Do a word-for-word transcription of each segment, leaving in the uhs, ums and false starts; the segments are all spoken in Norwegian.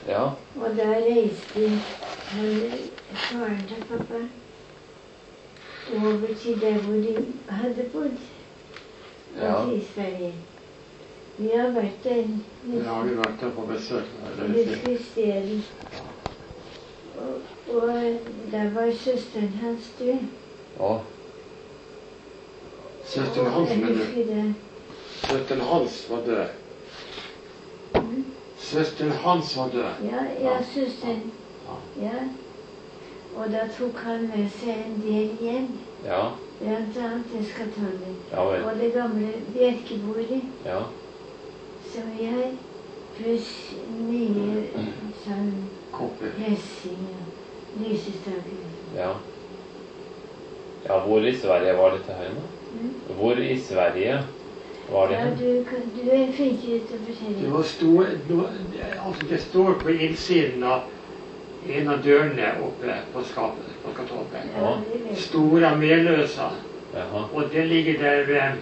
Ja. Og da reiste han, faren til pappa, over til der hvor de hadde bodd. Ja. Altså i Sverige. Vi har vært der. Ja, vi har vært der på besøk. Husker stedet. Og, og der var søsteren hans død. Å. Søsteren hans, Jeg mener du? husker det. Søsteren hans var død. Mm. Søsteren hans var død. Ja, ja, søsteren. Ja. Og da tok han med seg en del hjem. Ja. Blant annet det skatollet. Ja vel. Og det gamle bjerkebordet Ja. som vi har. Pluss nye sånn Kopper. hessing og lysestaker. Ja. Ja, hvor i Sverige var dette her nå? Mm. Hvor i Sverige var det Ja, hen? du, kan, du er flinkere til å Det fortelle. var stor, altså det står på innsiden av en av dørene oppe på skapet, på katollet. Ja, det vet jeg. Stora Meløsa. Jaha. Og det ligger der ved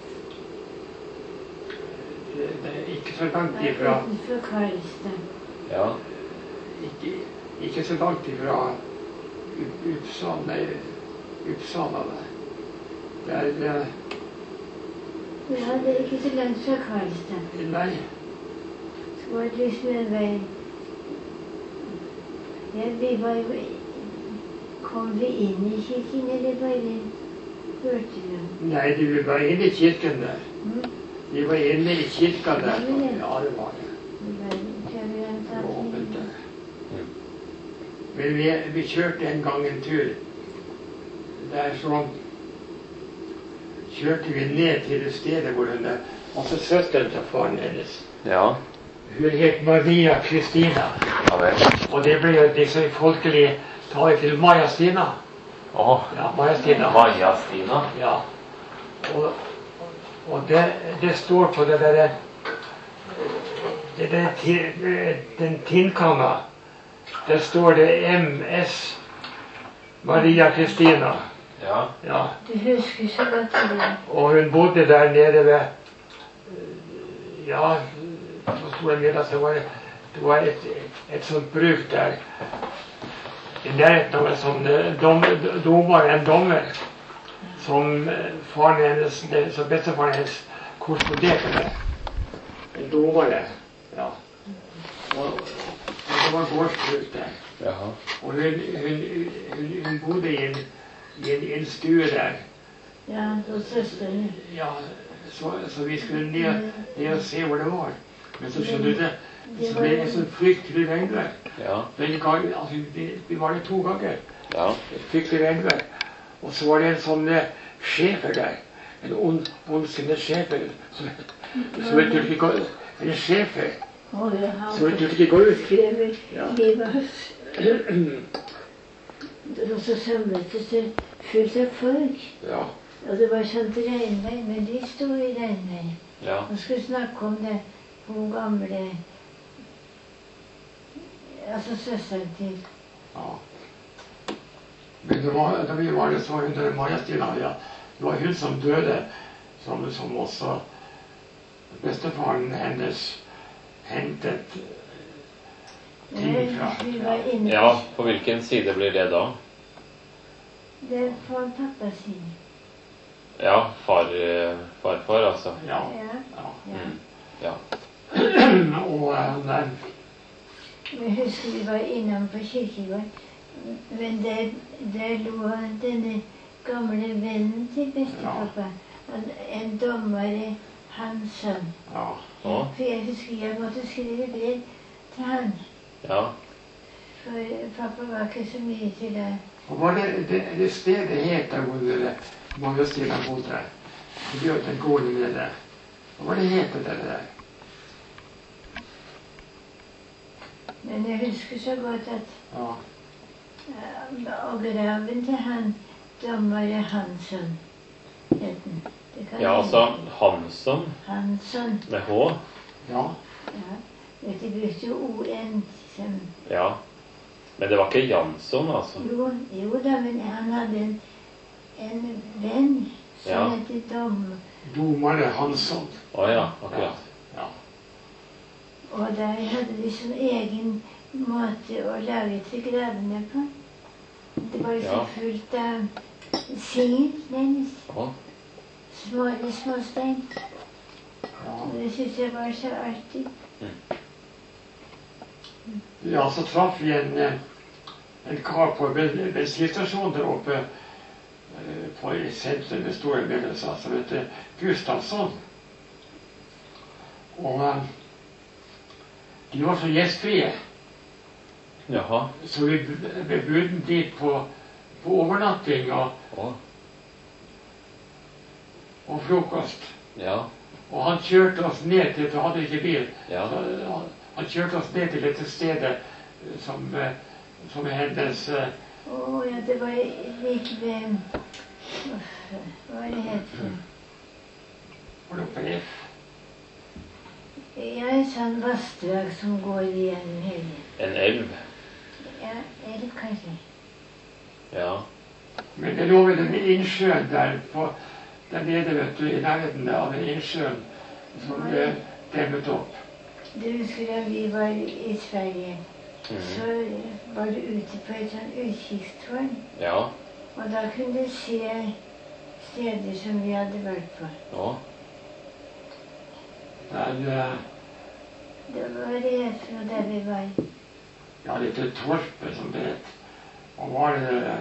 det er ikke så langt Ja, ifra utenfor Karlstad. Ja. ikke, ikke så langt ifra Up- Uppsala, nei, Uppsala der. Der, eh, Ja, det er ikke så langt fra Karlstad. nei, Så var det liksom en vei. Ja, vi var jo... Kom vi inn i kirken, eller bare hørte vi? nei, du var inne i kirken der. Mm. Vi var inne i kirka der. Ja, men det- Ja, det var det. Vi var før vi hadde Det var åpent tatt der. Mm. Men vi, vi kjørte en gang en tur. Der så kjørte vi ned til det stedet hvor hun er. Altså søsteren til faren hennes. Ja. Hun het Maria Kristina. Ja vel. Og det ble jo liksom i folkelig tale til Maja Stina. Å. Ja, Maja Stina. Maja Stina. Ja. Og, og det, det står på det derre det der, ti- den tinnkanga. Der står det M S Maria Kristina. Ja. Ja. Du husker så godt til det. Og hun bodde der nede ved ja, på Store Middag, så var det, det var et, et sånt bruk der. I nærheten av en sånn eh, dom, dommer, en dommer, som eh, faren hennes, det- som bestefaren hennes korresponderte med. En dommer, ja. Og, og det var gårdsbruk der. Jaha. Og hun, hun, hun, hun bodde i en, i en, i en stue der. Ja, og søsteren. Ja, så, så vi skulle ned, ned og se hvor det var. Men så skjønner du det, så ble det så fryktelig regnvær. Ja. Den gangen, altså, vi, vi var der to ganger. Ja. Et fryktelig regnvær. Og så var det en sånn eh, schæfer der. En ond, ondsinnet schæfer. Som, som jeg turte ikke gå En schæfer. Å, ja, han Så jeg turte ikke gå ut. skrev Ja. vi var og så samlet det seg fullt av folk. Ja. Og det var sånt regnvær, men de sto i regnvær. Ja. Og skulle snakke om det, hun gamle, altså søsteren til. Ja. Men det var, da vi var der, så hun der Maja Stina, ja, det var hun som døde, som, som også bestefaren hennes hentet ting fra. Vi var inne. Ja, på hvilken side blir det da? Det er fra pappa sin. Ja, far, eh, farfar altså. Ja. Ja, Ja. ja. Mm. Ja. Og eh, nei, Jeg husker vi var innom på kirkegården. Men der, der lå denne gamle vennen til bestepappa. En, en dommer, Hansson. ja. Å. For jeg husker jeg måtte skrive brev til han. Ja. For pappa var ikke så mye til det. Og hva det, det, det stedet het der hvor dere Maja Stina bodde? Det ble jo den gården med det. Hva det het det der? Men jeg husker så godt at Ja. uh, og graven til han dommer Hansson het den. Det kan Ja, hende. altså Hansson Hansson. med H. Ja. Ja. Vet du, brukte jo O N som Ja. Men det var ikke Jansson, altså. Jo, jo da, men han hadde en, en venn som Ja. het Dom. Domare Hansson. Å ja, akkurat. Ja. Og der hadde de sånn egen måte å lage til gravene på. Det var liksom Ja. fullt av sil, nærmest. Å, Små, småstein. Ja. Og det synes jeg var så artig. Ja, så traff vi en, eh, en kar på ben- bensinstasjonen der oppe eh, på i sentrum, det store begynnelsen, som heter Gustavsson. Og eh, de var så gjestfrie, jaha. så vi b- ble budet dit på, på overnatting og, Å, og frokost. ja. Og han kjørte oss ned til, for han hadde ikke bil, Ja. så han, han kjørte oss ned til dette stedet eh, som, eh, som er hennes eh, Å ja, det var like ved Uff, hva var det het for? var det på F. Ja, en sånn vassdrag som går igjennom hele. En elv. Ja, eller kanskje. Ja. Men det lå ved den innsjøen der, på, der nede, vet du, i nærheten av den innsjøen som ble demmet opp. Du husker da vi var i Sverige, Mhm. så var du ute på et sånn utkikkstårn. Ja. Og da kunne du se steder som vi hadde vært på. Å, Der, eh, Det var det for noe der vi var. ja, dette torpet som det het. Og var det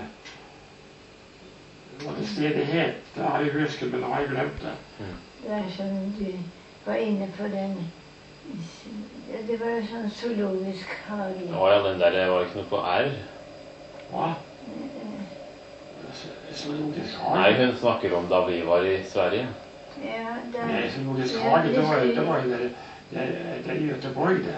hva det stedet het, det har jeg husket, men nå har jeg glemt det. Det er sånn du var inne på den. Det var en sånn zoologisk hage. å ja, den der var ikke noe på R. Hva? Zoologisk Nei, hage? hun snakker om da vi var i Sverige. Ja, der, Nei, zoologisk ja, hage, det var, det- det var jo der, der, der i Göteborg, det.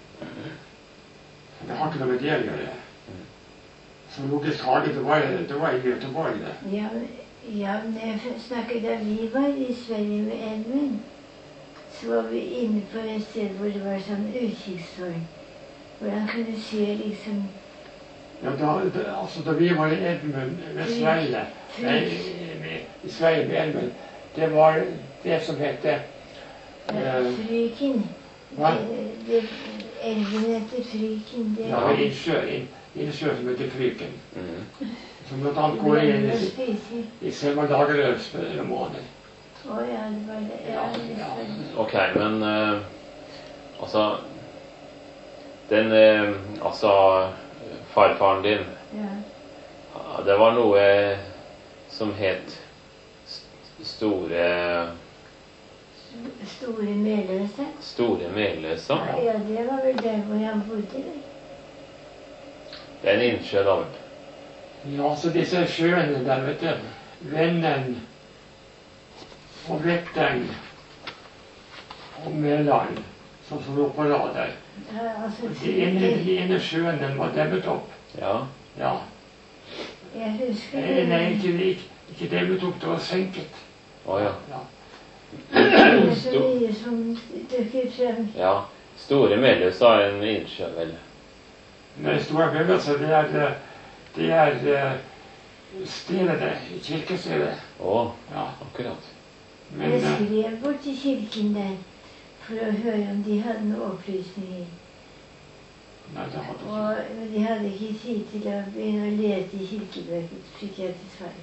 Det har ikke noe med det å gjøre. Zoologisk hage, det var, det var i Göteborg, det. Ja, ja, men jeg snakket da vi var i Sverige med Edmund, så var vi inne på et sted hvor det var sånn utkikkstårn. Hvor han kunne se liksom Ja, da, da, altså, da vi var i Edmund ved Sverige, nei, i- i- i Sverige med Edmund, det var det som heter eh, Fryken. hva? Det, det, elven heter Fryken. Det Ja, en innsjø, en innsjø som heter Fryken. Mhm. Som blant annet går inn å i, spise. i Selma Lagerlöfs romaner. Å ja, det var det. Ja, det Ja, var det. Ok, men eh, altså Den eh, Altså farfaren din, Ja. det var noe som het st- Store Store Meløse. Store Meløsa. Ja, det var vel der hvor han bodde. vel? Det er en innsjø, da. vet du. Ja, så disse sjøene der, vet du, Vennen og Vättern og Mälaren, som som lå på rad der. Ja, altså, De ene, de ene sjøen den var demmet opp. Ja. Ja. jeg husker Nei, nei, ikke, ikke, ikke demmet opp, det var senket. Å ja. Ja. Det er så mye som dukker frem. ja. Store Meløsa er en innsjø, vel. Men det store begynnelsen, det er, eh, det er eh, stedet der, kirkestedet. Å, Ja. akkurat. Men Jeg eh, skrev bort til kirken der for å høre om de hadde noen opplysninger. nei, det hadde ikke. Og, men de hadde ikke tid til å begynne å lete i kirkebøker, fikk jeg til svar.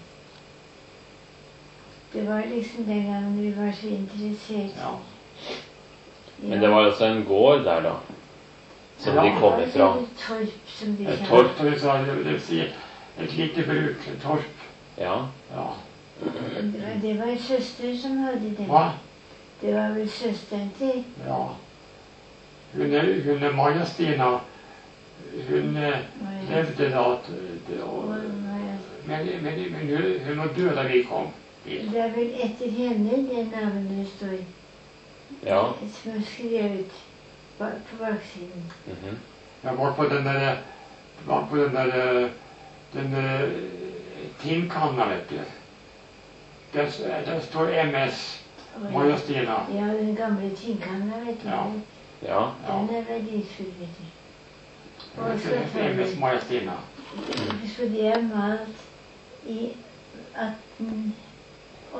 Det var liksom den gangen vi var så interessert. Ja. Men det var altså en gård der, da. Som de Ja. kommer fra. Et torp, som de Et sa. torp, det vil si- det vil si et lite bruk, et torp. Ja. Ja. Det var, det var en søster som hadde det. Hva? Det var vel søsteren til. Ja. Hun, er- hun er Maja-Stina. Hun eh, levde da at det, og, Og, eh, men, men, men hun, hun var død da vi kom dit. Det er vel etter henne det navnet står. Ja. Som er skrevet ba- på baksiden. Mhm. Jeg var på den der, var på den der, den der tinnkanna, vet du. Der, der står M S Og- Maja-Stina. Ja, den gamle tinnkanna, vet du. Ja. Ja. Den er verdifull, vet du. Og Det er M S selvfølgelig, Maja-Stina. for det er malt i atten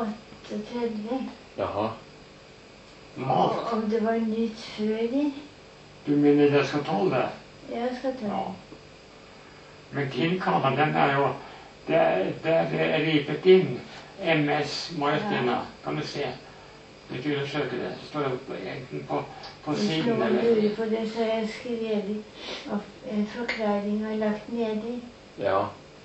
otteogtredve. Jaha. Malt. Og om det var nytt før det, Du mener det skal tåle? Ja, jeg skal ta Ja. det. Men tinnkanna, den er jo det, det er ripet inn M S Martina. Kan du se? Hvis du undersøker det, så står det enten på, på Hvis siden noen eller lurer på det, så har jeg skrevet opp en forklaring og lagt nedi Ja.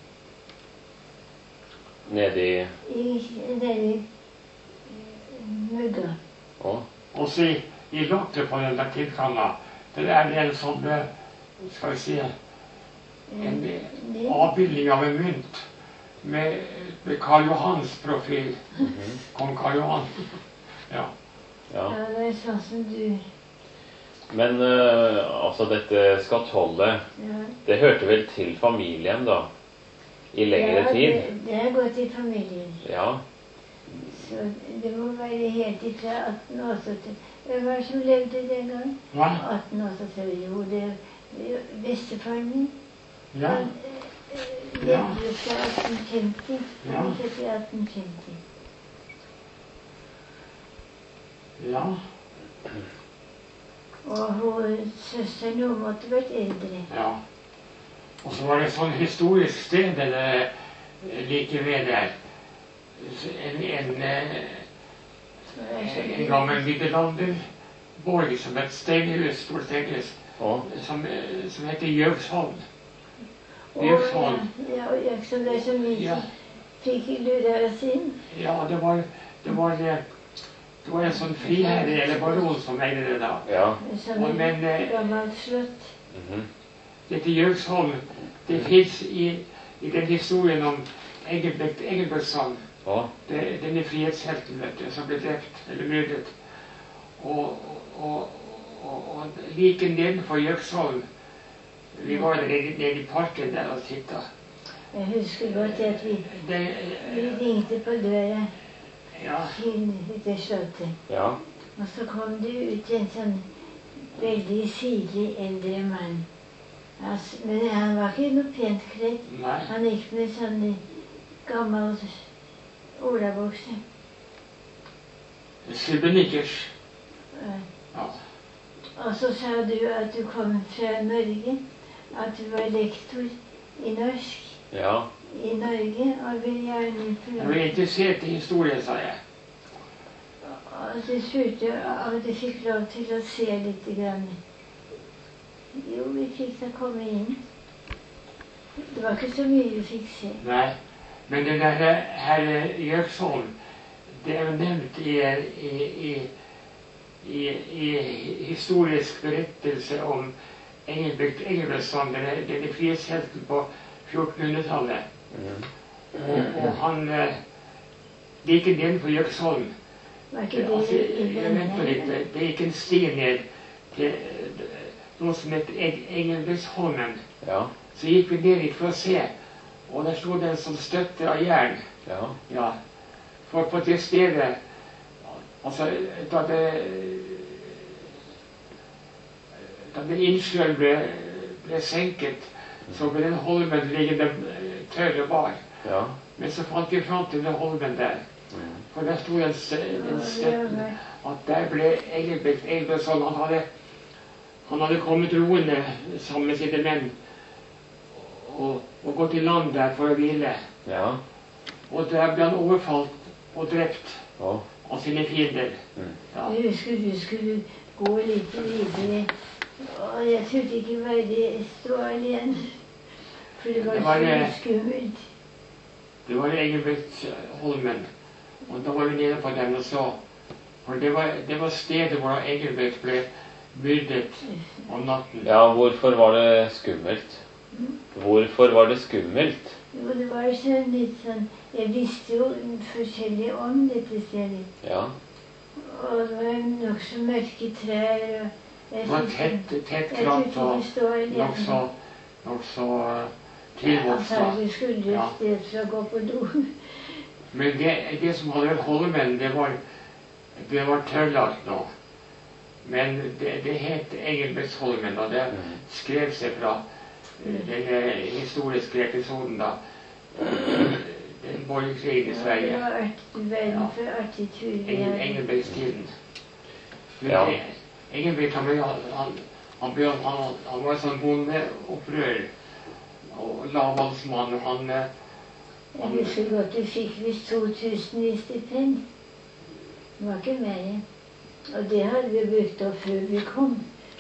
Nedi i, nedi eh, mugga. Å. Og så i, i lokket på den der tinnkanna, der er det en sånn, eh, skal vi si, en Det- avbildning av en mynt med, med Karl Johans profil. Mhm. Kong Karl Johan. Ja. Ja. Ja, det er sånn som du Men eh, altså dette skatollet, ja. det hørte vel til familien, da? I lengre Ja, tid? Det, det er gått i familien. Ja. Så det må være helt ifra atten åttiåtte. Hvem var det som levde den gang? Hva? atten åttiåtte. Jo, det det- bestefaren min. Ja. Han eh, levde fra atten femti. Ja. Han ble født i atten femti. Ja. Og hun, søsteren hun måtte vært eldre. Ja. Og så var det et sånn historisk sted der, eh, like ved der. En, en, eh, Så det er så en gammel middelalderborg som het Steinhus, stort steinhus, Å. som, eh, som heter Jøvsholm. Og, Jøvsholm. ja, og jeg som det er så mye Ja. som fikk lure oss inn. Ja, det var, det var, eh, det var en sånn friherre eller baron som eide det da. Ja. Som Og men, et eh, gammelt slott. Mhm. Dette Jøvsholm, det fins i, i den historien om Engelbrekt Engelbrektsson, Å. det- denne frihetshelten, vet du, som ble drept eller myrdet. Og, og, og, og like nedenfor Jøvsholm, vi var der nede, nede i parken der og titta. Jeg husker godt at vi, Det, vi ringte på døra ja, til dette slottet. Ja. Og så kom det ut en sånn veldig sirlig eldre mann. Altså, men han var ikke noe pent kledd. nei, Han gikk med sånn gammel olabukse. Sibenikkers. Eh, Ja. Og så sa du at du kom fra Norge, at du var lektor i norsk Ja. i Norge, og ville gjerne Jeg ble få interessert i historie, sa jeg. Og du spurte om du fikk lov til å se litt. Grann. Jo, vi fikk da komme inn. Det var ikke så mye vi fikk se. Nei, men den der herre Jøksholm, det er jo nevnt i, i, i, i, i historisk berettelse om Engelbrekt Engelbrektsson, denne, denne frihetshelten på fjortenhundretallet. Mhm. Og, og han eh, like nedenfor Jøksholm. Var ikke Det, altså, det i jeg venter litt, denne? det gikk en sti ned til eh, noe som het Eng- Engelbrektsholmen. Ja. Så gikk vi ned dit for å se, og der sto det en sånn støtte av jern. Ja. Ja, for på det stedet, altså da det, da det innsjøen ble, ble senket, så ble den holmen liggende eh, tørr og bar. Ja. Men så fant vi fram til den holmen der, Mhm. for der sto den, s- den Ja, støtten, det at der ble Engelbrekt Engelbrektsson, han hadde, han hadde kommet roende sammen med sine menn, og, og gått i land der for å hvile. Ja. Og der ble han overfalt og drept Å. av sine fiender. Mm. Ja. Jeg husker du skulle gå litt videre, og jeg trodde ikke bare stå alene. For det var Det var, så eh, skummelt. Det var Engelbrektsholmen. Og da var vi nede på den og så. For det var, det var stedet hvor Engelbrekt ble myrdet om natten. Ja, hvorfor var det skummelt? Hvorfor var det skummelt? Jo, det var sånn litt sånn Jeg visste jo forskjellig om dette stedet. Ja. Og det var nokså mørke trær. og jeg Det var fikk- tett, tett Jeg kratt fikk og ikke stå alene. nokså nokså uh, tilvokst. da. Antagelig skulle du Ja. et sted for å gå på do. Men det, det som hadde vært Holmen, det var, det var tørrlagt nå. Men det, det het Engelbrektsholmen, og det Mhm. skrev seg fra eh, denne historiske episoden da. Den borgerkrigen i Ja, det Sverige. var art, verden Ja. for artig tur vi Engel, hadde. Engelbrektstiden. Men Ja. det- Engelbrekt han, ble- han, han, Han, ble, han, han var en sånn bondeopprører og lavvalgsmann. Han, Jeg husker godt du fikk visst to tusen i stipend. Det var ikke mer. Og det hadde vi brukt opp før vi kom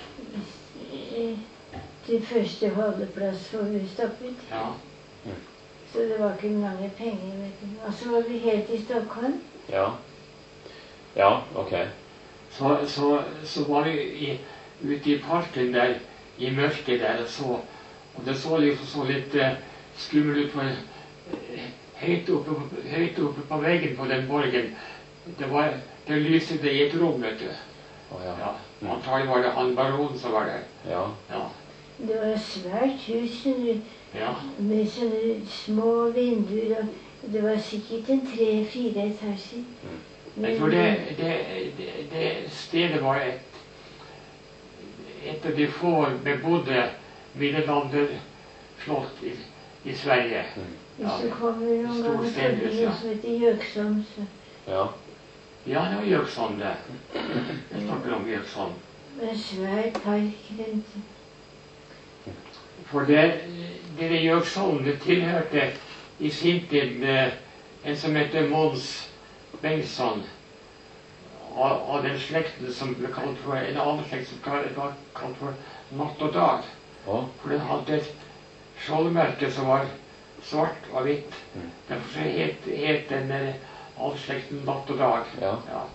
til første holdeplass for vi stoppet. Ja. Så det var ikke mange penger. Vet du. Og så var vi helt i Stockholm. Ja. Ja, ok. Så, så, så var vi i, ute i parken der, i mørket der, og så, og det så liksom så litt uh, skummelt ut for uh, høyt, oppe, høyt oppe på veggen på den borgen. Det var, det lyste det i et rom, vet du. Å, ja. Ja, antagelig var det han baronen som var der. Ja. Ja. Det var et svært hus Ja. med sånne små vinduer, og det var sikkert en tre-fire etasjer. Jeg tror det, det, det, det stedet var et, et av de få bebodde middelalderslott i, i Sverige. Hvis du kommer noen ganger forbi noe som heter Gjøksholm, så Ja. Ja, det var Gjøksholm det. Jeg snakker om Gjøksholm. med en svær park rundt. For det, det Gjøksholm, det tilhørte i sin tid eh, en som heter Mons Bengtsson, av, av den slekten som ble kalt for, en annen slekt som ble kalt for Natt og Dag. Å. For den hadde et skjoldmerke som var svart og hvitt. Mm. Derfor så het, het den eh, av slekten Natt og Dag. Ja. Ja.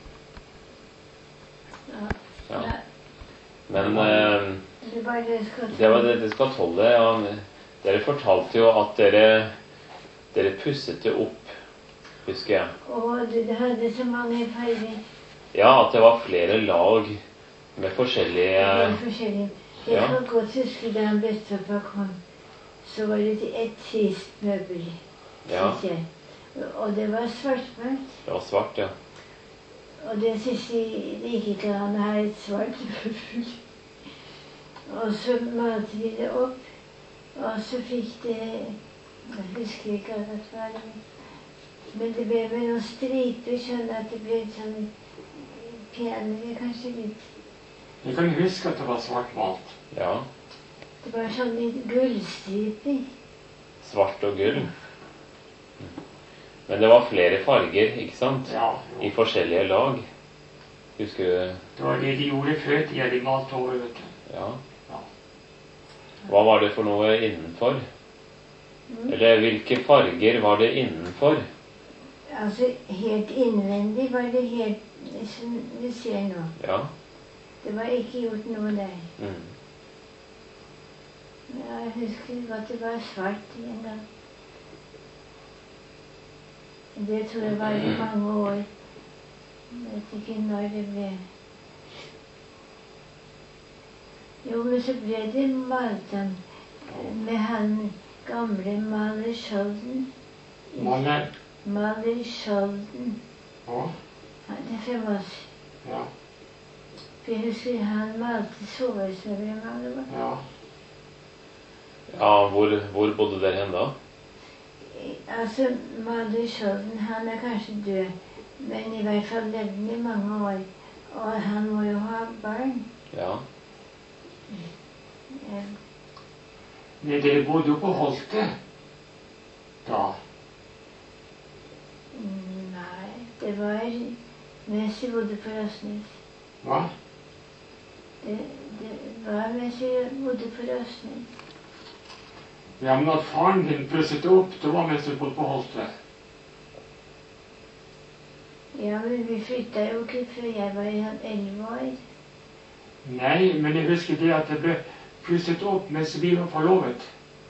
Ja. Ja. Ja. Men eh, Det er bare det skal det var det, det skal tolve. Ja. Dere fortalte jo at dere, dere pusset det opp, husker jeg. Og det, det hadde så mange farger. Ja, at det var flere lag med forskjellige Det var forskjellig. Jeg Ja. kan godt huske da han bestefar kom, så var det et trist møbel, Ja, synes jeg. Og det var svartmalt. det var svart, ja. Og det synes jeg like ikke han har et svart møbel. Og så malte vi det opp, og så fikk det, jeg husker ikke hva det var, men det ble med noen striper, sånn at det ble sånn penere, kanskje litt. Jeg kan huske at det var svartmalt. Ja. Det var sånn litt gullstriper. Svart og gull. Men det var flere farger, ikke sant? Ja. I forskjellige lag. Husker du? Det var det de gjorde før tida, de malte over, vet du. Ja. Ja. Hva var det for noe innenfor? Mm. Eller hvilke farger var det innenfor? Altså, helt innvendig var det helt, som vi ser nå. Ja. Det var ikke gjort noe der. Mm. Jeg husker godt det var svart en gang. Det tror jeg var i mange år. Jeg vet ikke når det ble. Jo, men så ble det malt han med han gamle maler Skjolden. Maler. Maler Skjolden. Ja. Han er famøs. Ja. For jeg husker han malte sovesmøbler mange år. Ja. Ja, hvor, hvor bodde dere hen da? Altså, maler Skjolden, han er kanskje død, men i hvert fall levde han i mange år. Og han må jo ha barn. Ja. Ja. Nei, dere bodde jo på Holte da. Nei, det var mens vi bodde på Røsnes. Hva? Det, det var mens vi bodde på Røsnes. Ja, men at faren din pusset opp, det var mens du bodde på Holte. Ja, men vi flytta jo ikke før jeg var elleve år. Nei, men jeg husker det at det ble pusset opp mens vi var forlovet.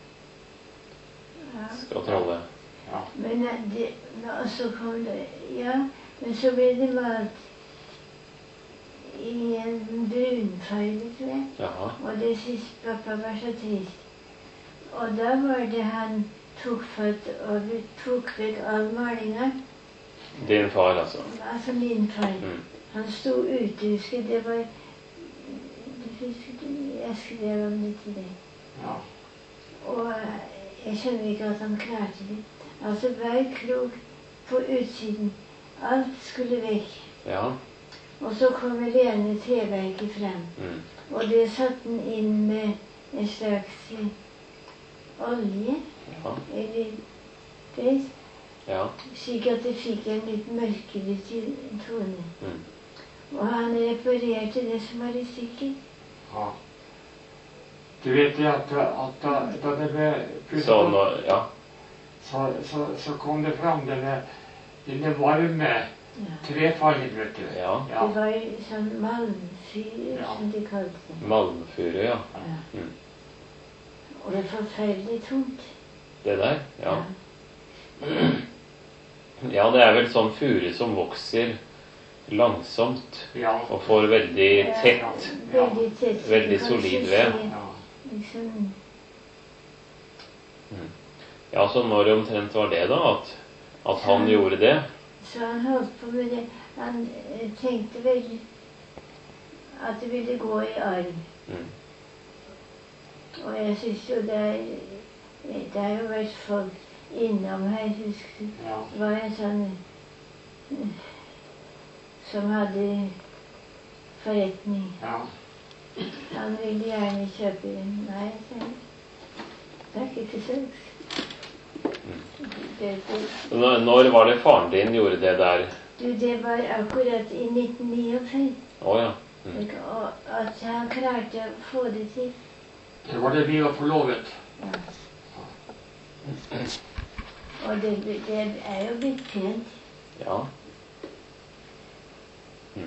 Ja. Skal trolle. Ja. Men eh, det, og så kom det, ja, men så ble det malt i en brunfarge, tror jeg. Jaha. Og det synes pappa var så trist. Og da var det han tok fatt og tok vekk all malinga. Din far, altså. Altså min far. Mm. Han sto ute, husker jeg, det var, det husker jeg skrev om det til deg. Ja. Og jeg skjønner ikke at han klarte det. Altså hver krok på utsiden, alt skulle vekk. Ja. Og så kommer rene treverket frem. Mm. Og det satte den inn med en slags eh, olje, Ja. eller det, Ja. slik at det fikk en litt mørkere til- tone. Mm. Og han reparerte det som var i stykker. Ja. Du vet det at, at da, da det ble pusset Så opp, nå, ja. så, så, så kom det fram denne, denne varme Ja. trefargen, vet du. Ja. Ja. Det var sånn malmfyr, Ja. som de kalte det. Malmfuru, ja. Ja. Mm. Og det er forferdelig tungt. Det der? Ja. Ja, det er vel sånn furu som vokser langsomt Ja. og får veldig tett. Veldig tett. Veldig Du kan solid ikke ved. se, Ja. Liksom, Ja, så når omtrent var det da, at, at han gjorde det? så han holdt på med det. Han eh, tenkte vel at det ville gå i arv. Mm. Og jeg syns jo det er Det har jo vært folk innom her, husker du. Ja. Det var en sånn eh, som hadde forretning. Ja. Han ville gjerne kjøpe den. Nei, sa jeg. Det er ikke til salgs. Det, det, Når, når var det faren din gjorde det der? du, det var akkurat i nitten niogfem. Å ja. Mm. Ikke? Og at han klarte å få det til. Det var det vi var forlovet. Ja. Og det, det er jo blitt pent. Ja. Mm.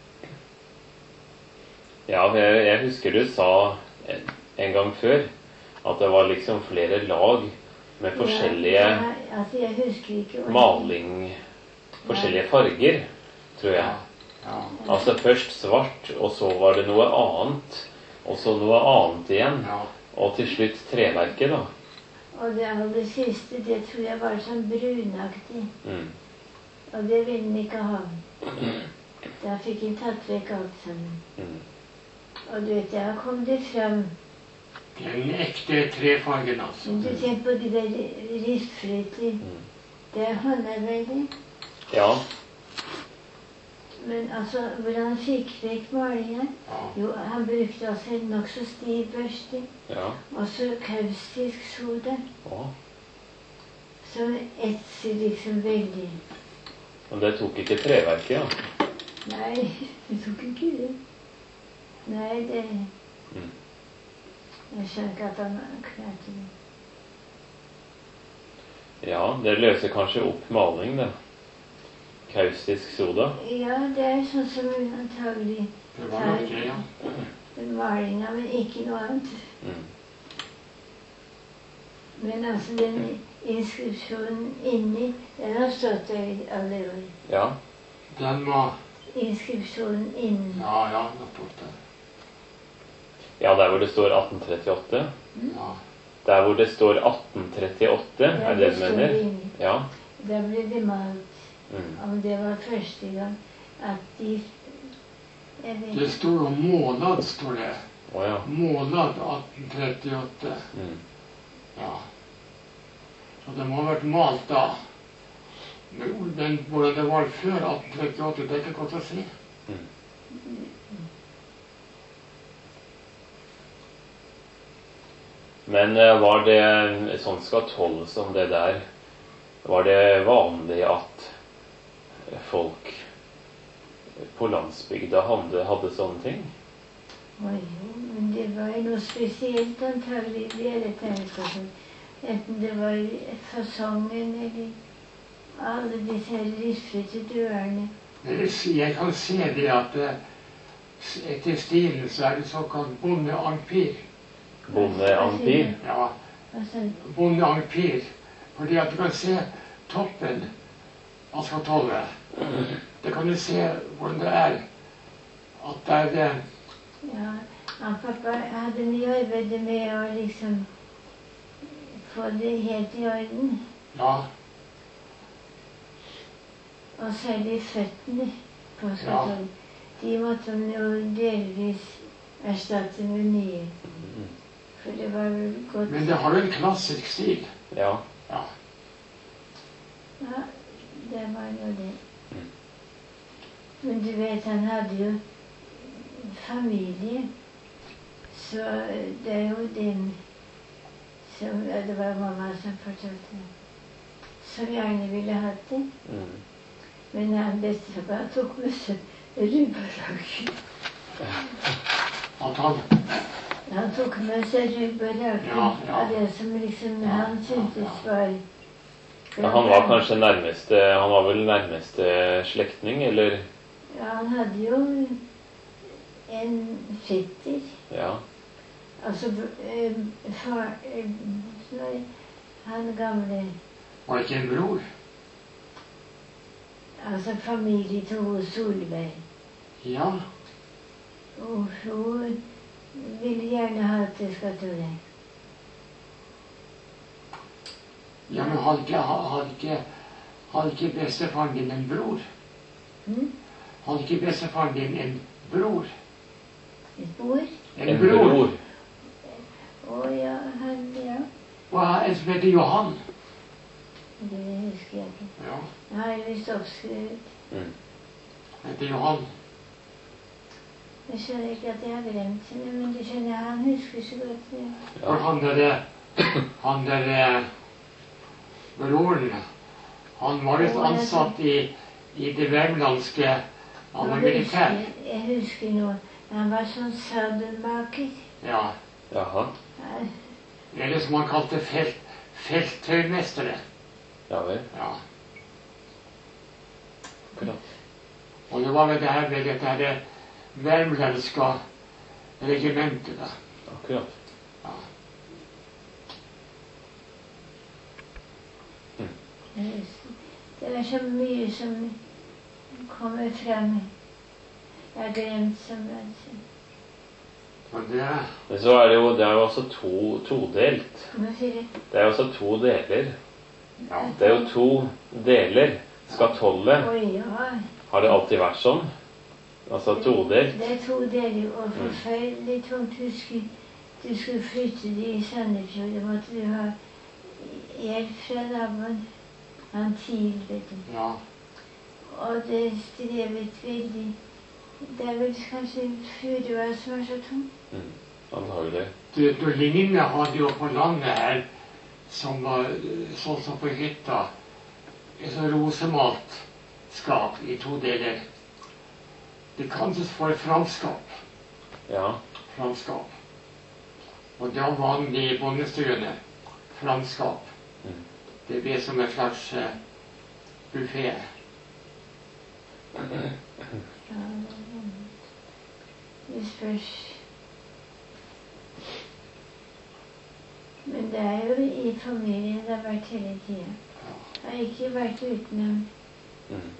Ja, for jeg, jeg husker du sa en, en gang før at det var liksom flere lag med forskjellige Ja, ja, altså jeg husker ikke ordentlig. maling, forskjellige farger, tror jeg. Ja. Altså først svart, og så var det noe annet, og så noe annet igjen, Ja. og til slutt treverket da. Og det aller siste, det tror jeg var sånn brunaktig. Mm. Og det ville han ikke ha. Da fikk han tatt vekk alt sammen. Mm. Og du vet, da kom det frem. Det er den ekte trefargen, altså. Men du tenker på de der riffrete. Mm. Det er håndarbeidet. Ja, Men altså, hvordan han fikk vekk malingen? Ja. Jo, han brukte altså en nokså stiv børste. ja. Og så kaustisk soda. Å. Så etser liksom veldig. Men det tok ikke treverket, ja. Nei, det tok ikke det. Nei, det Mm. Jeg skjønner ikke at han klarte det. Ja, det løser kanskje opp maling, det. Kaustisk soda. Ja, det er sånn som antagelig Det var nok det, ja. malinga, men ikke noe annet. Mm. Men altså, den inskripsjonen inni, den har stått der i alle år. Ja, Den var Inskripsjonen inni. Ja, ja, nettopp det. ja der hvor det står atten trettiåtte. Ja. Der hvor det står atten trettiåtte, er det det du står mener? inni. Ja. Da ble det malt. Mm. Om det var første gang at de Jeg vet Det står om månad, står det. Å ja. Månad atten trettiåtte. Mm. Ja. Så det må ha vært malt da. Men men hvordan det var før atten trettiåtte, det er ikke godt å si. Men eh, var det sånn skatoll som det der, var det vanlig at folk på landsbygda hadde, hadde sånne ting? Oi, jo, men det var jo noe spesielt antagelig ved dette her. Sånn. Enten det var fasongen eller alle disse her riffete dørene. Jeg kan se det at eh, etter stilen så er det såkalt bondeampir. Bondeampir? Ja, Altså, bondeampir. Fordi at du kan se toppen av skatollet. Det kan du se hvordan det er. At det er det. ja, han pappa hadde mye arbeid med å liksom få det helt i orden. Ja, Og særlig føttene på skatollen. De måtte han jo delvis erstatte med nye. Mm. For det var vel godt. men det har jo en klassisk stil. Ja. Ja. Ja, det var jo det. Men du vet, han hadde jo familie. Så det er jo den som, ja, det var mamma som fortalte det, som gjerne ville ha det. Mm. Men han bestefar tok med seg rubberraken. At han Han tok med seg rubberraken Ja, ja. av det som liksom han syntes var... Ja, han var kanskje nærmeste, han var vel nærmeste slektning, eller? Ja, han hadde jo en fetter. Ja. Altså, eh, far, eh, nei, han gamle, var ikke en bror. altså familie til hun Solveig. Ja, Og hun ville gjerne ha at det skal til det. ja men hadde ikke, hadde ikke, hadde ikke bestefaren din en bror? Hm? Hadde ikke bestefaren din en bror? Et bord? En, En bror? bror. Å ja, han, ja. Og en som heter Johan. Det husker jeg ikke. Ja, Jeg har visst oppskrevet. Mm. heter Johan. Jeg skjønner ikke at jeg har glemt henne, men du skjønner, han husker så godt. Ja. For han der, han der eh, broren, han var visst ansatt i, i det värmlandske, han var Og militær. husker- Jeg husker nå, han var sånn sadelmaker. Ja, Jaha. Ja, eller som han kalte felt, felttøymestere. Ja vel. Ja. Akkurat. Og det var vel det her med dette her värmländska regimentet da. Akkurat. Ja. jeg husker. Det er så mye som kommer frem. Jeg har glemt som altså. Og det, Men så er det jo, det er jo også to, todelt. Hva sier du? Det er jo også to deler. ja, Det er jo to deler. Skatollet. Å ja. Har det alltid vært sånn? Altså todelt? Det er to deler, og forferdelig tungt. Husker du skulle flytte de i Sandefjord. Da måtte du ha hjelp fra naboen. Han TIL, vet du. ja, Og det strevet veldig. Det er vel kanskje furua som er så tung. Mm. Antagelig. du, du Line hadde jo på landet her, som var eh, sånn som på hytta, et sånn rosemalt skap i to deler. Det kalles for framskap. Ja. Framskap. Og det var vanlig i bondestuene. Framskap. Mm. Det ble som en slags uh, buffé. Ja, det spørs. Men det er jo i familien det har vært hele tiden. Det har ikke vært utenom. Mm.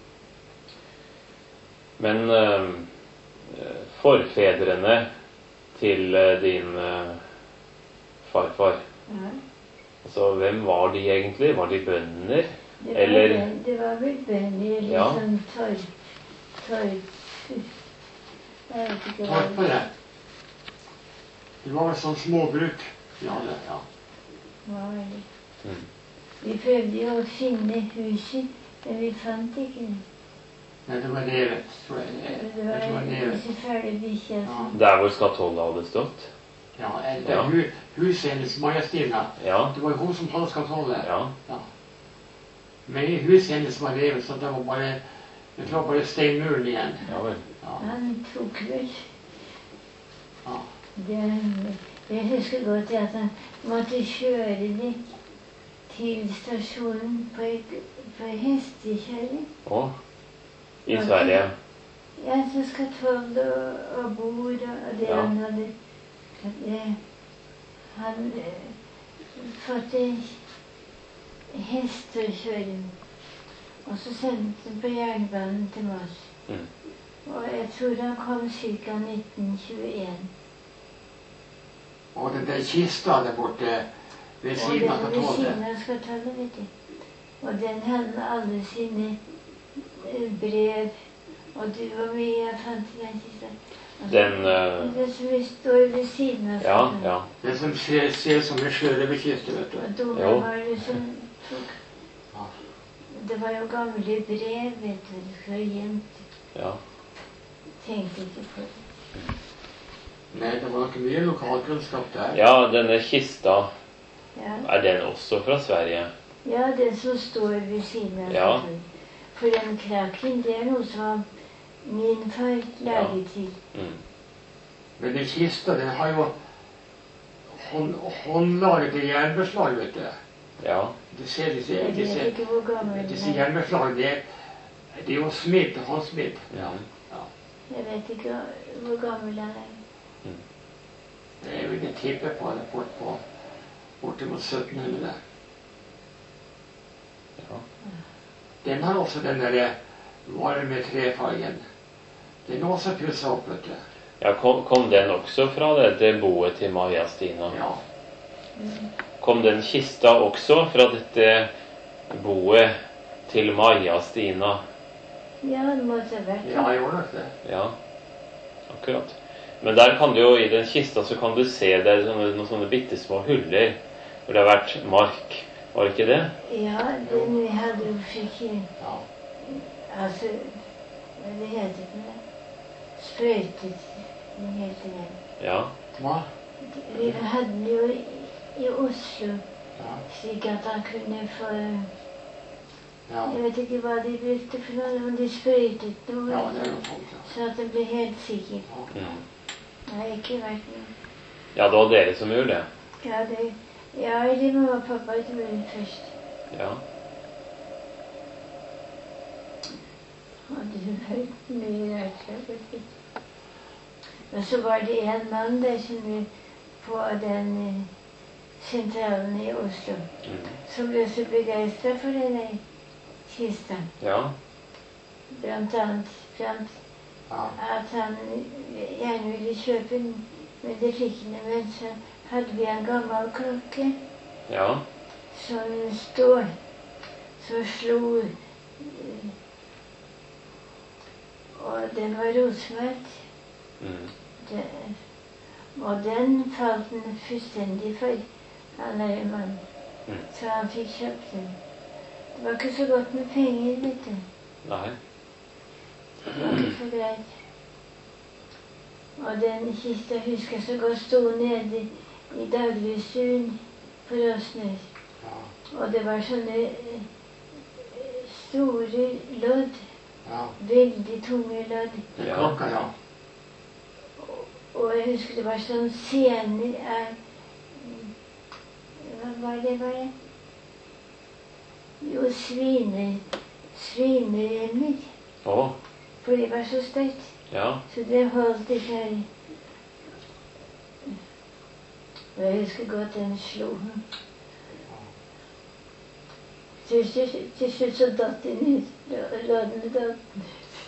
Men eh, forfedrene til eh, din eh, farfar, Ja. altså hvem var de egentlig? Var de bønder? Det var, Eller- vel- det var vel bønder eller Ja. sånn torp. Torp. Jeg vet ikke hva det Torpere. Det var vel sånn småbruk. Ja, det, ja. var. det. Mm. Vi prøvde jo å finne huset, men vi fant ikke det. Nei, det var revet, tror jeg. Det Det var var revet. disse fæle bikkjer som Der hvor skatollet hadde stått? Ja, det Ja. hu, huset hennes, Maja-Stina, Ja. det var jo hun som hadde skatollet. Ja. Men i huset hennes var revet, så det var bare, det var bare steinmuren igjen. Ja vel. Ja, Han tok vel ja. det. Jeg husker godt at han måtte kjøre det til stasjonen på, på hestekjerring. Og i Sverige. Ja, så skatoll og, og bord og det Ja. han hadde at det, Han eh, fått en hest å kjøre med. Og så sendte han på jernbanen til Moss. Mm. Og jeg tror han kom ca. nitten tjueen. Og den der kista der borte ved Og siden av den ved siden skatollet. av skatollet, vet du. Og den hadde alle sine eh, brev. Og du var med, jeg fant i den kista. Altså, Den eh, det som vi står ved siden av Ja, skatollet. ja. Det som ser, ser som en sjørøverkiste, vet du. Og Dona Jo. var det som tok. Ja. Det var jo gamle brev, vet du. Det skulle gjemt. Ja. Tenkte ikke på det. Nei, det var ikke mye lokalkunnskap der. Ja, denne kista, Ja, er den også fra Sverige? ja den som står ved siden av. Ja. For den kraken, det er noe som min far laget til. Mm. Men den kista, den har jo hånd, håndlaget jernbeslag, vet du. Ja. Du ser disse, Jeg vet disse, ikke hvor gammel disse den er. jernbeslagene, det, er- det er jo smidd, håndsmidd. Ja. Jeg vet ikke hvor gammel den er. Jeg vil tippe på det bort på bortimot sytten hundre. Ja. Den har også den der varme trefargen. Den er også pusset opp, vet du. Ja, kom, kom den også fra dette boet til Maja-Stina? Ja. Kom den kista også fra dette boet til Maja-Stina? Ja, det måtte ha vært Ja, jeg gjorde nok det. Ja, akkurat. Men der kan du jo, i den kista så kan du se det er sånne, noen sånne bittesmå huller hvor det har vært mark. Var det ikke det? Ja, den vi hadde jo fikk Ja. altså, hva det heter for det? Sprøytet den helt igjen. Ja. Hva? Vi hadde den jo i, i Oslo, Ja. slik at han kunne få Ja. Jeg vet ikke hva de brukte for noe, men de sprøytet noe, Ja, det er noe sånt, ja. så at det ble helt sikkert. Mm. Jeg har ikke vært med. Ja, det var dere som gjorde det. Ja, det, ja, eller mamma og pappa gjorde det først. Ja. Hadde du hørt mye rart? Jeg vet ikke. Men så var det en mann der som vi på den eh, sentralen i Oslo, Mm. som ble så begeistret for denne kista. Ja. Blant annet blant Ja. at han gjerne ville kjøpe den, men det fikk han. Men så hadde vi en gammel klokke Ja. som står, så slo eh, og den var rotsvart. Mm. Det, og den falt han fullstendig for, han der mannen. Mm. Så han fikk kjøpt den. Det var ikke så godt med penger, vet du. Nei. Det var ikke så greit. Og den kista husker jeg så godt sto nede i dagligstuen på Rosnes. Ja. Og det var sånne eh, store lodd, Ja. veldig tunge lodd. Det er klokka, ja. Og jeg husker det var sånn scener av Hva var det bare? Jo, svine, svineremmer. Å. For det var så sterkt. Ja. Så det holdt ikke her. Og jeg husker godt den slo. Til slutt- til slutt så datt den ut. Loddene datt ut.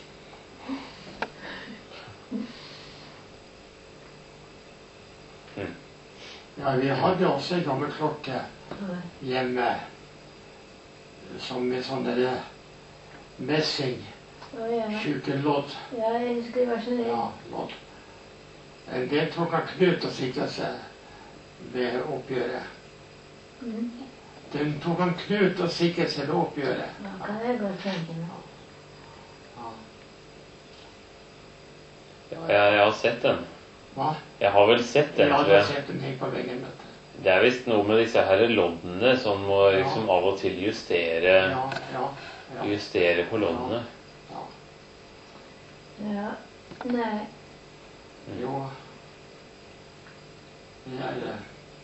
Ja, vi hadde også en gammel klokke hjemme som med sånn der messing, Å ja. tjukke lodd. Ja, jeg husker det var sånn Ja, lodd. Eh, Det tok han Knut og sikret seg ved oppgjøret. Mm. Den tok han Knut og sikret seg ved oppgjøret. Ja, kan jeg godt tenke meg. Ja. Ja, jeg, jeg har sett den. Hva? Jeg har vel sett den, Jeg tror hadde jeg. sett den helt på veggen, vet du. Det er visst noe med disse her loddene som må liksom av og til justere, Ja, ja, ja. justere på loddene. ja. Ja. Nei. Jo. Det er det.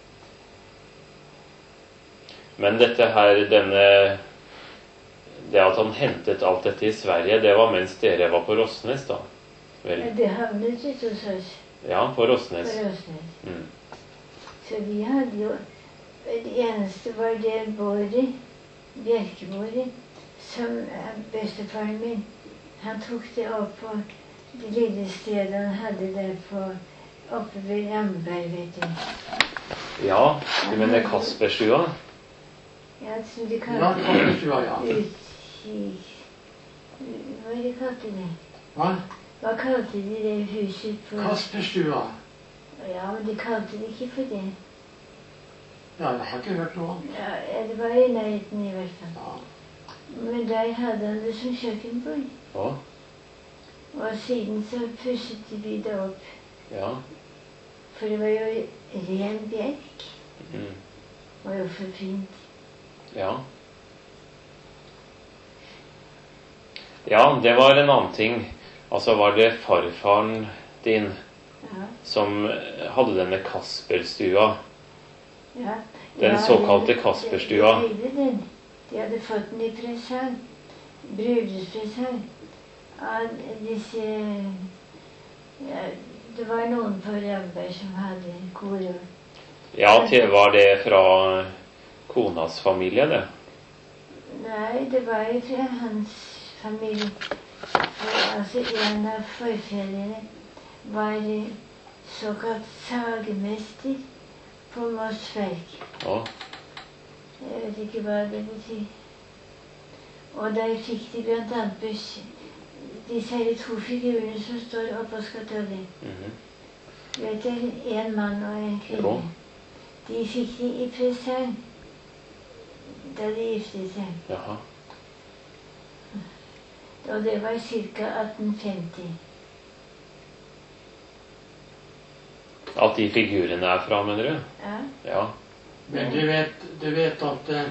Men dette her, denne Det at han hentet alt dette i Sverige, det var mens dere var på Rosnes, da? Vel? Det havnet litt hos oss Ja, på på Rosnes. Rosnes. Mm. Så vi hadde jo Det eneste var det båret, bjerkebordet, som eh, bestefaren min han tok det opp på det lille stedet han hadde der på oppe ved Ramberg, vet du. Ja, du mener Kasperstua? Ja, som de Ja, kalte Kasperstua, ja. utkikk. Hva de kalte det? Hva? Hva kalte de det huset på? Kasperstua. Ja, men de kalte det ikke for det. Ja, jeg har ikke hørt noe om. Ja, det var i nærheten i hvert fall. Ja. Men der hadde han det som kjøkkenbord. Å? Og siden så pusset vi det opp. Ja. For det var jo ren bjerk. Mm. Det var jo for fint. Ja. Ja, det var en annen ting. Altså var det farfaren din Ja. som hadde denne Kasperstua. Ja. Den Ja, såkalte de- Kasperstua. De, de, eide den. De hadde fått den i presang. Brudespresang. Av disse ja, det var noen på Ramberg som hadde koro. Ja, til, var det fra konas familie, det? Nei, det var jo fra hans familie. For, altså, en av forfedrene var eh, såkalt sagemester på Moss Verk. Ja. Jeg vet ikke hva det betyr. Og der fikk de blant annet beskjed disse her to figurene som står oppå skatollet. Mhm. Vet dere, en mann og en kvinne. Jo. De fikk de i presang da de giftet seg. Jaha. Og det var ca. atten femti. At de figurene er fra, mener du? Ja. Ja. Men du vet, du vet at, eh,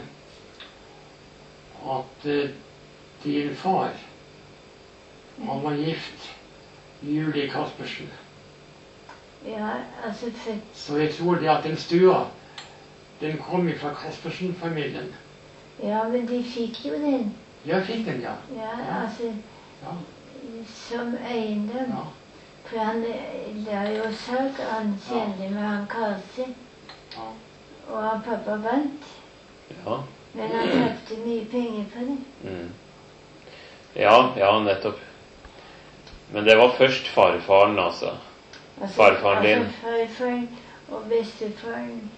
at eh, din far, han var gift med Julie Kaspersen. Ja, altså født. Så jeg tror det at den stua, den kom fra Kaspersen-familien. Ja, men de fikk jo den. Jeg fikk den, ja. Ja, altså Ja, som eiendom. ja. For han eh, la jo sak an senere med han Kase. Ja. Og han pappa vant. Ja. Men han tapte mye penger på det. Mm. Ja, ja, nettopp. Men det var først farfaren, altså. Altså, Farfaren din. Altså farfaren og bestefaren.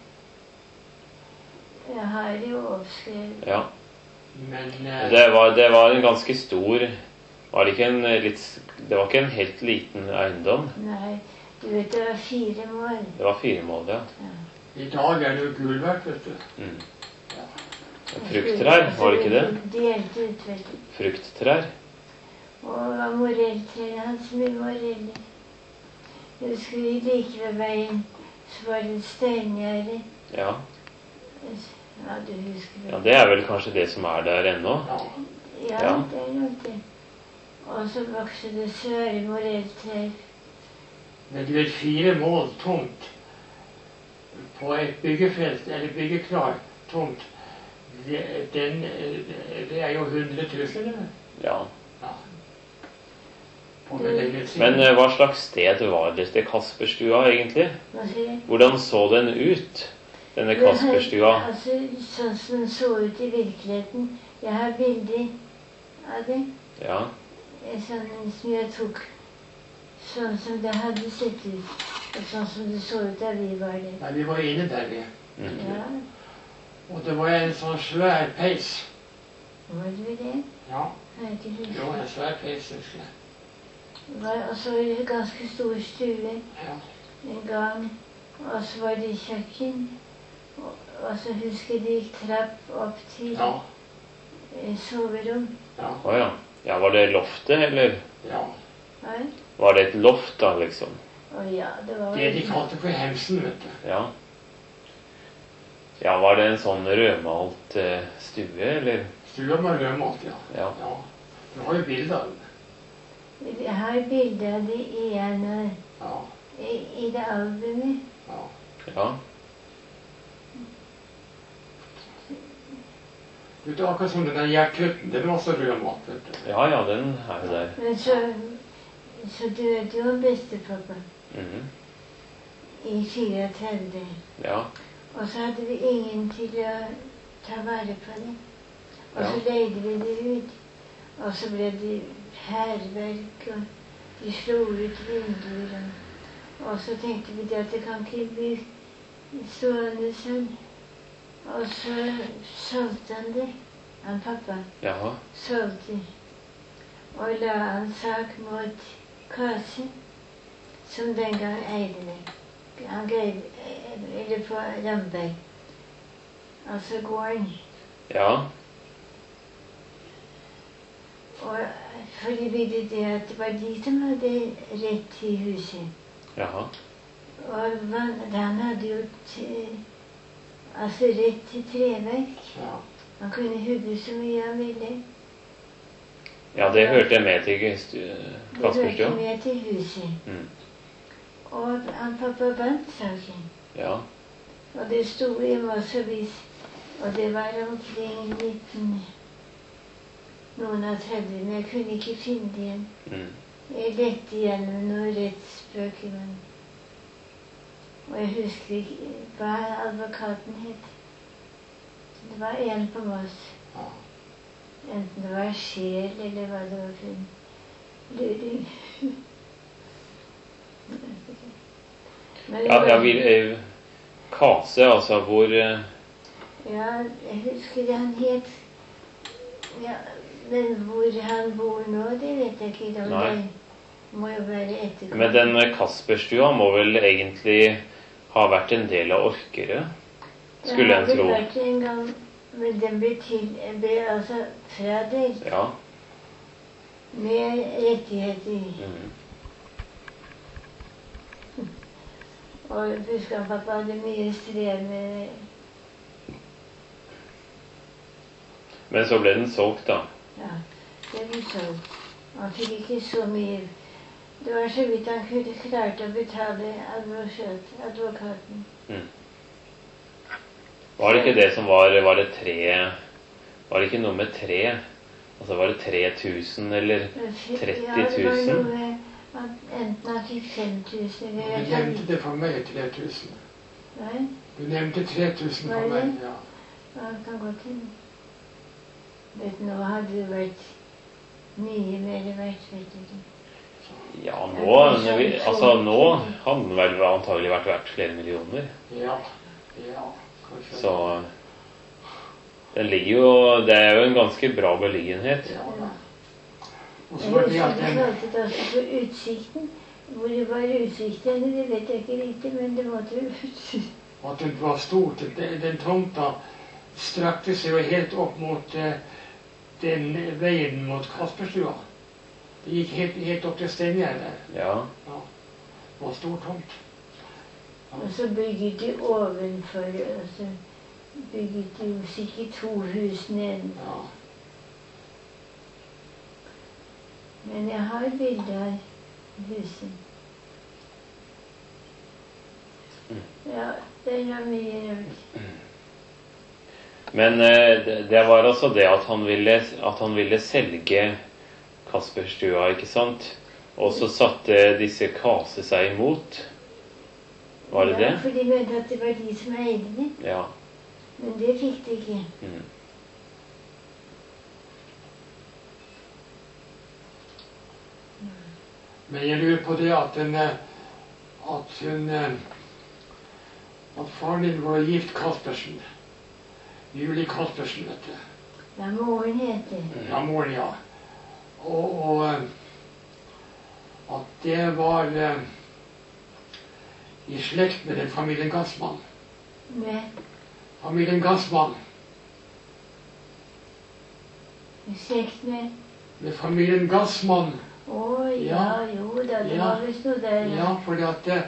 Jeg har jo oppskrevet. Ja. Men eh, Det var, det var en ganske stor var det, ikke en litt, det var ikke en helt liten eiendom. Nei, du vet det var fire mål. Det var fire mål, ja. Ja. i dag er det jo gull verdt, vet du. Mm. Frukttrær, var det ikke det? Delte ut, vet du. Frukttrær. Og morelltrær, hans mye moreller. Jeg husker vi like ved veien, så var det et steingjerde. Ja. Ja, du husker det. Ja, det er vel kanskje det som er der ennå. Ja. Ja, Ja. det er nok det. Og så vokste det svære morelltrær. Men du vet, fire mål tomt på et byggefelt, eller byggeklar tomt, det, den, det er jo hundre tusen, eller? Ja. Ja. På det lenge siden. Men eh, hva slags sted var det til Kasperstua, egentlig? Hva sier du? Hvordan så den ut, denne Kasperstua? Altså, sånn som den så ut i virkeligheten. Jeg har bilder av det. Ja. En sånn som jeg tok. Sånn som det hadde sett ut. Og sånn som det så ut da vi var der. Nei, vi var inne der, vi. Mm. Ja, Og det var en sånn svær peis. var det det? Ja, Har jeg ikke det var husket. en svær peis, husker jeg. Det var også en ganske stor stue. Ja. En gang. Og så var det kjøkken. Og, og så husker jeg det gikk trapp opp til Ja. eh, soverom. Ja. Å ja. Ja, var det loftet, eller Ja. Nei? var det et loft, da, liksom? Å ja, det var Det de kalte for hemsen, vet du. Ja. Ja, var det en sånn rødmalt eh, stue, eller? Stua med rødmalt, ja. Ja. Ja. Du har jo bilder av den. Jeg har bilder av det igjen eh, Ja. i, i det albumet. Ja. Ja. Du vet, akkurat som den der hjerthytten, den var også rødmalt, vet du. Ja, ja, den er jo der. Men så, så døde jo bestepappa Mhm. i fireogtredve. Ja. Og så hadde vi ingen til å ta vare på det. Og så Ja. leide vi det ut. Og så ble det hærverk, og de slo ut vinduer. Og, og så tenkte vi det at det kan ikke bli stående sånn. Og så solgte han det, han pappa. Jaha. Solgte. Og la en sak mot Kase, som den gang eide det. Han grev, eller på Ramberg. Altså gården. Ja. Og for de ville det at det var de som hadde rett til huset. Jaha. Og man, han hadde jo t- altså rett til treverk. Ja. Han kunne hugge så mye han ville. Ja, det hørte med til stu- Det hørte Kasperstua. med til huset. Mm. Og han pappa bandt saken. Ja. Og det sto i massevis. Og det var omkring nitten noen av tredve, men jeg kunne ikke finne det igjen. Mm. Jeg lette igjennom noen rettsbøker, men og jeg husker ikke hva advokaten het. Det var en på Moss. Ja. Enten det var sjel, eller hva det var for en luring. Men det Ja, var- jeg vil eh, Kase, altså hvor eh, Ja, jeg husker han het ja, men hvor han bor nå, det vet jeg ikke. Om Nei. det må jo være etterkommende. Men den Kasperstua må vel egentlig ha vært en del av Orkerød, skulle en Det tro. har vel vært en gang, men den ble, til, ble altså fradelt Ja. med rettigheter. Mm. Og jeg husker pappa hadde mye strev med det. Men så ble den solgt, da. Ja, det ble solgt. Han fikk ikke så mye. Det var så vidt han kunne klarte å betale advokat, advokaten. Var det ikke det som var Var det tre Var det ikke noe med tre? Altså var det tre tusen eller Men fikk- tretti Ja, det var tusen? noe med at enten han fikk fem tusen eller Du jeg kan nevnte det for meg, tre tusen. Nei, Du nevnte tre tusen for Var det? meg. Ja. ja, det kan godt hende. Vet, nå hadde det vært mye mer verdt, vet du ikke. Ja, nå når vi, Altså, nå hadde den vel antagelig vært verdt flere millioner. Ja. Ja. Kanskje. Så den ligger jo Det er jo en ganske bra beliggenhet. Ja, da. Og så Jeg var det husker at de den, kalte det også for Utsikten. Hvor det var utsikt henne, det vet jeg ikke riktig, men det måtte jo utsikt. at den var stor. Den, den tomta strakte seg jo helt opp mot eh, den veien mot Kasperstua. Det gikk helt, helt opp til Steingjerd der. Ja. Ja. Det var stor tomt. Og så bygget de ovenfor, og så bygget de jo sikkert to hus neden. Ja. Men jeg har bilder av huset. Ja, den er mye rart. Men eh, det, det var altså det at han ville At han ville selge Kasperstua, ikke sant? Og så satte disse Kase seg imot. Var det Ja, det? for de mente at det var de som eide det. Ja. Men det fikk de ikke. Mm. Men jeg lurer på det at den eh, at hun eh, at faren din var gift Kaspersen. Julie Kaspersen, vet du. Ja, moren het det. Ja, moren, ja. Og, og eh, at det var eh, i slekt med den familien Gassmann. Med Familien Gassmann. i slekt med Med familien Gassmann. Å ja, Ja. jo da, det Ja. var visst noe der. Ja, fordi at eh,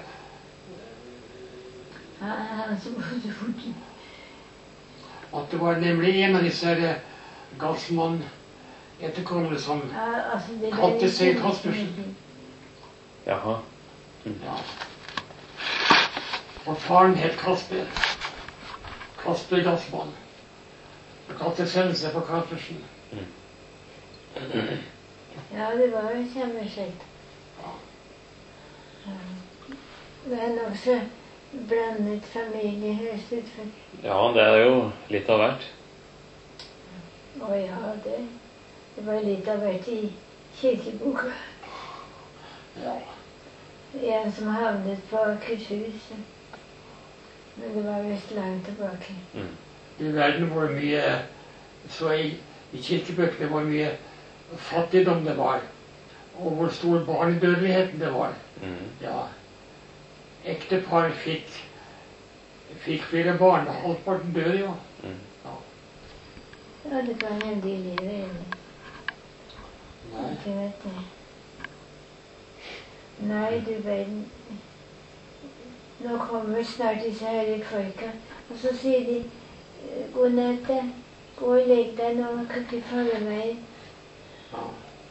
Han, han som bodde borte. at det var nemlig en av disse her, eh, Gassmann-etterkommerne som Ja, altså, det Kalte litt seg kjent- Kaspersen. Jaha. Ja. Og faren het Kasper. Kasper Gassmann. Og kalte sønnen seg for Kaspersen. Ja, det var jo kjempeslekt. Ja. Det er nokså blandet familie, høres det ut for. Ja, det er jo litt av hvert. Å ja, det, det var litt av hvert i kirkeboka. Ja. En som havnet på Akershus. Men det var visst langt tilbake. Mm. I verden var det mye Så i, i kirkebøkene var det mye fattigdom det var. Og hvor stor barnedødeligheten det var. Mm. Ja. Ektepar fikk fikk flere barn. Halvparten døde jo. Mm. Ja, det kan hende de lever ennå. Nei. Ikke vet det. Nei, du verden. Nå kommer snart disse herre folka, og så sier de god natt, da. Gå og legg deg nå, kan ikke falle meg. Ja.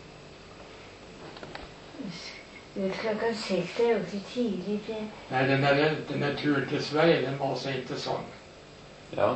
Du vet, klokka seks er jo ikke tidlig. Det. Nei, den der, den der turen til Sverige, den var så interessant. Ja.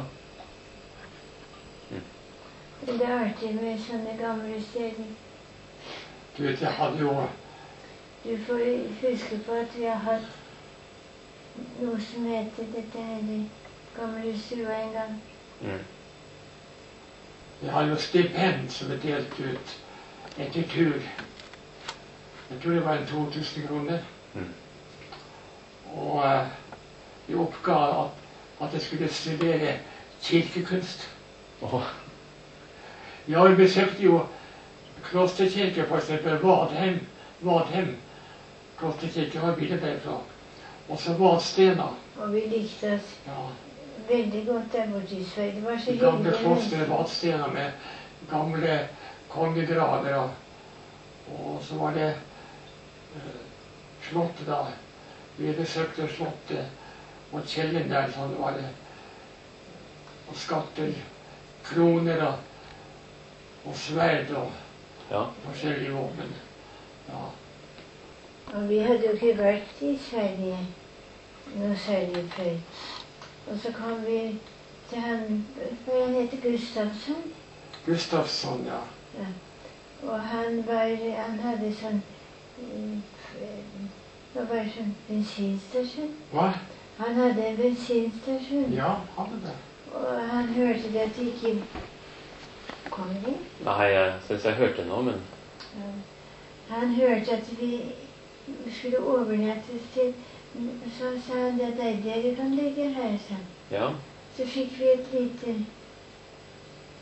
Men det er artig med sånne gamle steder. Du vet, jeg hadde jo Du får huske på at vi har hatt noe som heter dette her gamle stua en gang. Mm. Jeg hadde jo stipend som ble delt ut etter tur. Jeg tror det var en to tusen kroner. Mm. Og uh, jeg oppga at, at jeg skulle studere kirkekunst. Oh. Ja, vi besøkte jo klosterkirke, for eksempel Vadhem. Vadhem. Klosterkirke har bilder derfra. Og så Vadstena. Og vi likte oss Ja. veldig godt der borte i Sverige. Det var så De gamle hyggelig. klosteret Vadstena med gamle kongegraver. Og, og så var det uh, slottet da. Vi besøkte slottet og kjelleren der, så det var det. Og skatter, kroner og, og sverd og Ja. forskjellige våpen. Ja. Og vi hadde jo ikke vært i Sverige noe særlig før. Og så kom vi til han, hva han heter, Gustavsson. Gustavsson, ja. Ja. Og han var, han hadde sånn, eh, det var sånn bensinstasjon. Hva? Han hadde en bensinstasjon. Ja, hadde det. Og han hørte det at vi ikke kom inn. Nei, jeg syns jeg hørte noe, men Ja. Han hørte at vi skulle overnattes til, så sa han at nei, dere kan ligge her, sa han. ja. Så fikk vi et lite,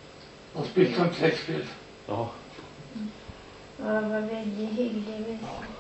Og spilte han trekkspill. Åh. og det var veldig hyggelig. Ja.